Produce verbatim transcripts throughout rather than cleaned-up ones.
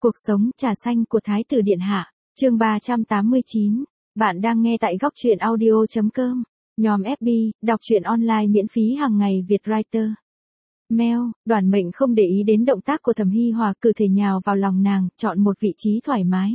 Cuộc sống trà xanh của Thái tử Điện Hạ, chương ba trăm tám mươi chín. Bạn đang nghe tại góc truyện audio chấm com. Nhóm ép bê, đọc truyện online miễn phí hàng ngày Việt Writer. Mail, Đoàn Mệnh không để ý đến động tác của Thẩm Hi Hòa, cử thể nhào vào lòng nàng, chọn một vị trí thoải mái.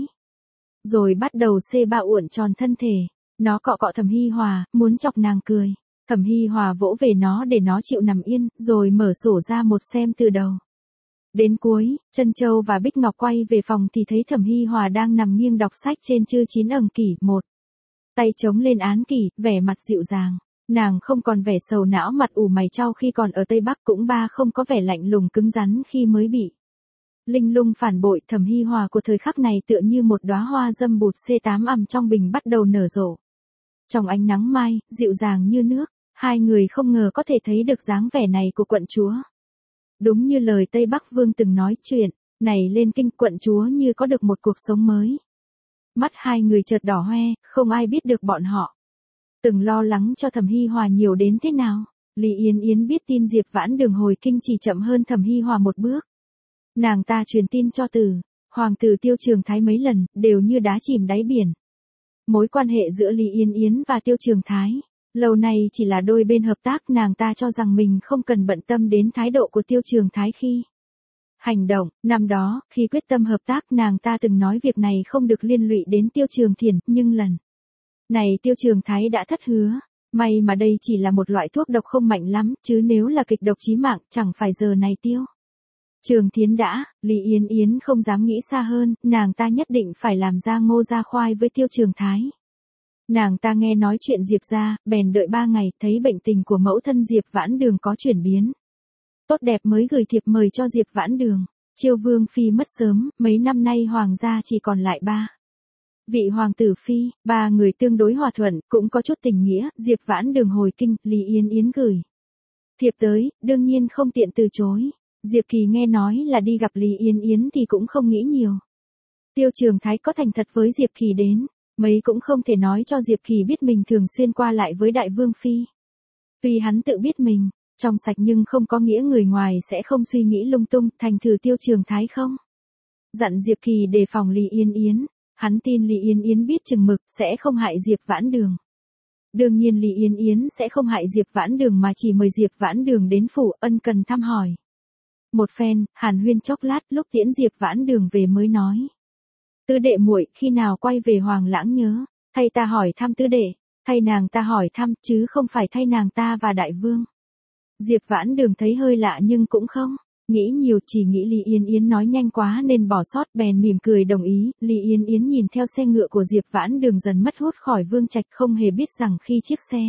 Rồi bắt đầu xê ba uộn tròn thân thể. Nó cọ cọ Thẩm Hi Hòa, muốn chọc nàng cười. Thẩm Hi Hòa vỗ về nó để nó chịu nằm yên, rồi mở sổ ra một xem từ đầu đến cuối. Trân Châu và Bích Ngọc quay về phòng thì thấy Thẩm Hi Hòa đang nằm nghiêng đọc sách trên chư chín ẩn kỷ một. Tay chống lên án kỷ, vẻ mặt dịu dàng. Nàng không còn vẻ sầu não mặt ủ mày chau khi còn ở Tây Bắc, cũng ba không có vẻ lạnh lùng cứng rắn khi mới bị linh lung phản bội. Thẩm Hi Hòa của thời khắc này tựa như một đóa hoa dâm bụt xê tám ằm trong bình bắt đầu nở rộ. Trong ánh nắng mai, dịu dàng như nước, hai người không ngờ có thể thấy được dáng vẻ này của quận chúa. Đúng như lời Tây Bắc Vương từng nói, chuyện này lên kinh quận chúa như có được một cuộc sống mới. Mắt hai người chợt đỏ hoe, không ai biết được bọn họ từng lo lắng cho Thẩm Hi Hòa nhiều đến thế nào. Lý Yến Yến biết tin Diệp Vãn Đường hồi kinh chỉ chậm hơn Thẩm Hi Hòa một bước. Nàng ta truyền tin cho Từ Hoàng tử Tiêu Trường Thái mấy lần, đều như đá chìm đáy biển. Mối quan hệ giữa Lý Yến Yến và Tiêu Trường Thái lâu nay chỉ là đôi bên hợp tác. Nàng ta cho rằng mình không cần bận tâm đến thái độ của Tiêu Trường Thái khi hành động. Năm đó, khi quyết tâm hợp tác, nàng ta từng nói việc này không được liên lụy đến Tiêu Trường Thiển, nhưng lần này Tiêu Trường Thái đã thất hứa. May mà đây chỉ là một loại thuốc độc không mạnh lắm, chứ nếu là kịch độc chí mạng, chẳng phải giờ này Tiêu Trường Thiến đã. Lý Yến Yến không dám nghĩ xa hơn, nàng ta nhất định phải làm ra ngô ra khoai với Tiêu Trường Thái. Nàng ta nghe nói chuyện Diệp ra, bèn đợi ba ngày, thấy bệnh tình của mẫu thân Diệp Vãn Đường có chuyển biến tốt đẹp mới gửi thiệp mời cho Diệp Vãn Đường. Chiêu Vương phi mất sớm, mấy năm nay hoàng gia chỉ còn lại ba vị hoàng tử phi, ba người tương đối hòa thuận, cũng có chút tình nghĩa. Diệp Vãn Đường hồi kinh, Lý Yến Yến gửi thiệp tới, đương nhiên không tiện từ chối. Diệp Kỳ nghe nói là đi gặp Lý Yến Yến thì cũng không nghĩ nhiều. Tiêu Trường Thái có thành thật với Diệp Kỳ đến mấy cũng không thể nói cho Diệp Kỳ biết mình thường xuyên qua lại với Đại Vương phi. Vì hắn tự biết mình trong sạch, nhưng không có nghĩa người ngoài sẽ không suy nghĩ lung tung. Thành thử Tiêu Trường Thái không dặn Diệp Kỳ đề phòng Lý Yến Yến. Hắn tin Lý Yến Yến biết chừng mực, sẽ không hại Diệp Vãn Đường. Đương nhiên Lý Yến Yến sẽ không hại Diệp Vãn Đường, mà chỉ mời Diệp Vãn Đường đến phủ ân cần thăm hỏi một phen, hàn huyên chốc lát. Lúc tiễn Diệp Vãn Đường về mới nói: Tứ đệ muội, khi nào quay về Hoàng Lãng nhớ thay ta hỏi thăm tứ đệ. Thay nàng ta hỏi thăm, chứ không phải thay nàng ta và Đại Vương. Diệp Vãn Đường thấy hơi lạ nhưng cũng không nghĩ nhiều, chỉ nghĩ Lý Yến Yến nói nhanh quá nên bỏ sót, bèn mỉm cười đồng ý. Lý Yến Yến nhìn theo xe ngựa của Diệp Vãn Đường dần mất hút khỏi Vương Trạch, không hề biết rằng khi chiếc xe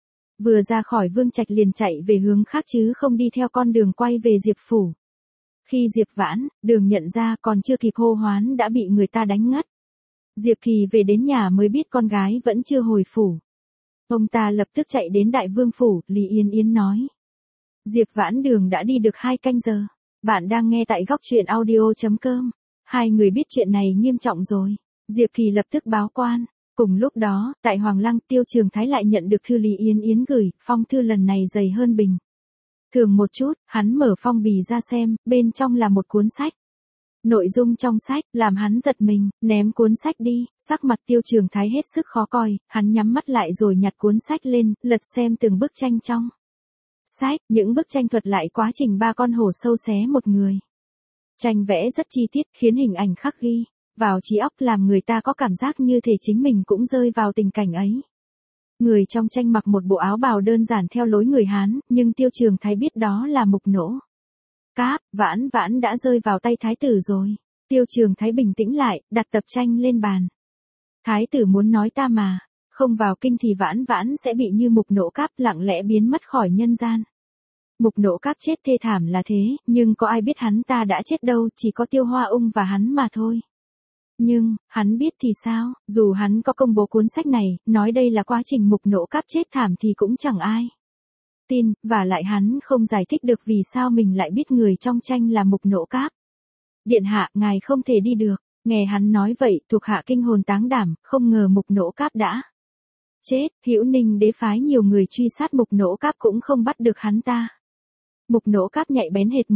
vừa ra khỏi Vương Trạch liền chạy về hướng khác chứ không đi theo con đường quay về Diệp phủ. Khi Diệp Vãn Đường nhận ra, còn chưa kịp hô hoán đã bị người ta đánh ngất. Diệp Kỳ về đến nhà mới biết con gái vẫn chưa hồi phủ. Ông ta lập tức chạy đến Đại Vương phủ. Lý Yến Yến nói: Diệp Vãn Đường đã đi được hai canh giờ. Bạn đang nghe tại góc truyện audio chấm com. Hai người biết chuyện này nghiêm trọng rồi. Diệp Kỳ lập tức báo quan. Cùng lúc đó, tại Hoàng Lăng, Tiêu Trường Thái lại nhận được thư Lý Yến Yến gửi. Phong thư lần này dày hơn bình thường một chút. Hắn mở phong bì ra xem, bên trong là một cuốn sách. Nội dung trong sách làm hắn giật mình, ném cuốn sách đi. Sắc mặt Tiêu Trường Thái hết sức khó coi. Hắn nhắm mắt lại rồi nhặt cuốn sách lên, lật xem từng bức tranh trong sách. Những bức tranh thuật lại quá trình ba con hổ sâu xé một người. Tranh vẽ rất chi tiết, khiến hình ảnh khắc ghi vào trí óc, làm người ta có cảm giác như thể chính mình cũng rơi vào tình cảnh ấy. Người trong tranh mặc một bộ áo bào đơn giản theo lối người Hán, nhưng Tiêu Trường Thái biết đó là Mục Nỗ Cáp. Vãn Vãn đã rơi vào tay thái tử rồi. Tiêu Trường Thái bình tĩnh lại, đặt tập tranh lên bàn. Thái tử muốn nói ta mà không vào kinh thì Vãn Vãn sẽ bị như Mục Nỗ Cáp, lặng lẽ biến mất khỏi nhân gian. Mục Nỗ Cáp chết thê thảm là thế, nhưng có ai biết hắn ta đã chết đâu, chỉ có Tiêu Hoa Ung và hắn mà thôi. Nhưng, hắn biết thì sao, dù hắn có công bố cuốn sách này, nói đây là quá trình Mục Nỗ Cáp chết thảm thì cũng chẳng ai tin, và lại hắn không giải thích được vì sao mình lại biết người trong tranh là Mục Nỗ Cáp. Điện hạ, ngài không thể đi được. Nghe hắn nói vậy, thuộc hạ kinh hồn táng đảm, không ngờ Mục Nỗ Cáp đã chết. Hữu Ninh đế phái nhiều người truy sát Mục Nỗ Cáp cũng không bắt được hắn ta. Mục Nỗ Cáp nhạy bén hệt một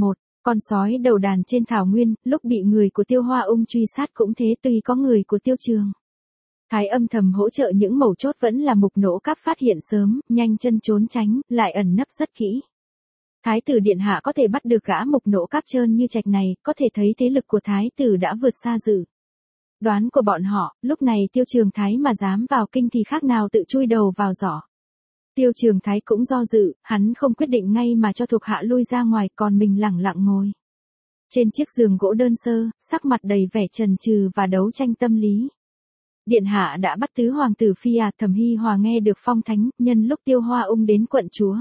Con sói đầu đàn trên thảo nguyên, lúc bị người của Tiêu Hoa Ung truy sát cũng thế, tuy có người của Tiêu Trường Thái âm thầm hỗ trợ, những mẩu chốt vẫn là Mục Nỗ Cáp phát hiện sớm, nhanh chân trốn tránh, lại ẩn nấp rất kỹ. Thái tử điện hạ có thể bắt được gã Mục Nỗ Cáp trơn như trạch này, có thể thấy thế lực của thái tử đã vượt xa dự đoán của bọn họ. Lúc này Tiêu Trường Thái mà dám vào kinh thì khác nào tự chui đầu vào giỏ. Tiêu Trường Thái cũng do dự, hắn không quyết định ngay mà cho thuộc hạ lui ra ngoài, còn mình lẳng lặng ngồi trên chiếc giường gỗ đơn sơ, sắc mặt đầy vẻ chần chừ và đấu tranh tâm lý. Điện hạ đã bắt tứ hoàng tử phi à? Thẩm Hi Hòa nghe được phong thánh, nhân lúc Tiêu Hoa Ung đến quận chúa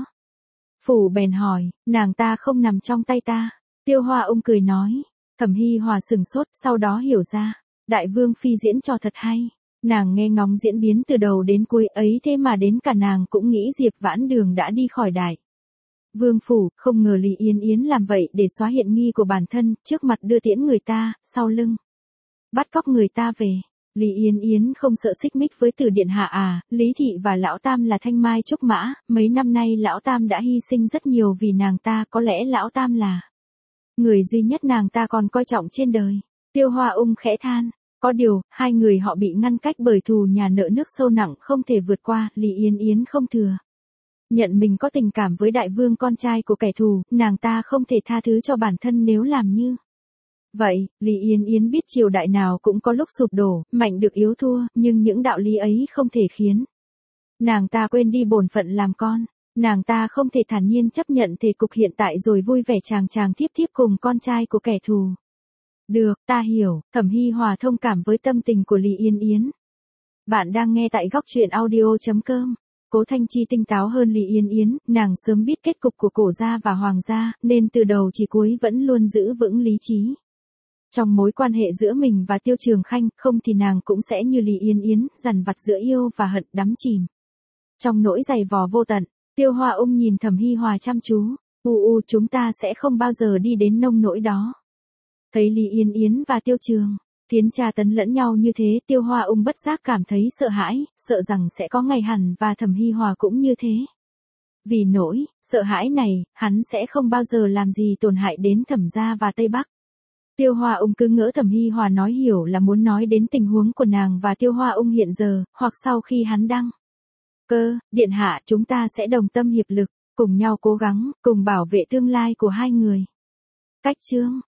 phủ bèn hỏi, nàng ta không nằm trong tay ta. Tiêu Hoa Ung cười nói. Thẩm Hi Hòa sừng sốt, sau đó hiểu ra, đại vương phi diễn trò thật hay. Nàng nghe ngóng diễn biến từ đầu đến cuối ấy, thế mà đến cả nàng cũng nghĩ Diệp Vãn Đường đã đi khỏi đại vương phủ, không ngờ Lý Yến Yến làm vậy để xóa hiện nghi của bản thân, trước mặt đưa tiễn người ta, sau lưng bắt cóc người ta về. Lý Yến Yến không sợ xích mích với Từ điện hạ à? Lý thị và lão tam là thanh mai trúc mã, mấy năm nay lão tam đã hy sinh rất nhiều vì nàng ta, có lẽ lão tam là người duy nhất nàng ta còn coi trọng trên đời. Tiêu Hoa Ung khẽ than, có điều, hai người họ bị ngăn cách bởi thù nhà nợ nước sâu nặng không thể vượt qua. Lý Yến Yến không thừa nhận mình có tình cảm với đại vương con trai của kẻ thù, nàng ta không thể tha thứ cho bản thân nếu làm như vậy. Lý Yến Yến biết triều đại nào cũng có lúc sụp đổ, mạnh được yếu thua, nhưng những đạo lý ấy không thể khiến nàng ta quên đi bổn phận làm con. Nàng ta không thể thản nhiên chấp nhận thể cục hiện tại rồi vui vẻ chàng chàng tiếp tiếp cùng con trai của kẻ thù. Được, ta hiểu. Thẩm Hi Hòa thông cảm với tâm tình của Lý Yến Yến. Bạn đang nghe tại góc truyện audio chấm com. Cố Thanh Chi tinh táo hơn Lý Yến Yến, nàng sớm biết kết cục của Cổ gia và Hoàng gia, nên từ đầu chỉ cuối vẫn luôn giữ vững lý trí. Trong mối quan hệ giữa mình và Tiêu Trường Khanh, không thì nàng cũng sẽ như Lý Yến Yến, dằn vặt giữa yêu và hận, đắm chìm trong nỗi dày vò vô tận. Tiêu Hoa Ung nhìn Thẩm Hi Hòa chăm chú. U u, chúng ta sẽ không bao giờ đi đến nông nỗi đó. Thấy Lý Yến Yến và Tiêu Trường Tiến tra tấn lẫn nhau như thế, Tiêu Hoa Ung bất giác cảm thấy sợ hãi, sợ rằng sẽ có ngày hẳn và Thẩm Hi Hòa cũng như thế. Vì nỗi sợ hãi này, hắn sẽ không bao giờ làm gì tổn hại đến Thẩm gia và Tây Bắc. Tiêu Hoa Ung cứ ngỡ Thẩm Hi Hòa nói hiểu là muốn nói đến tình huống của nàng và Tiêu Hoa Ung hiện giờ, hoặc sau khi hắn đăng cơ. Điện hạ, chúng ta sẽ đồng tâm hiệp lực, cùng nhau cố gắng, cùng bảo vệ tương lai của hai người. Cách chương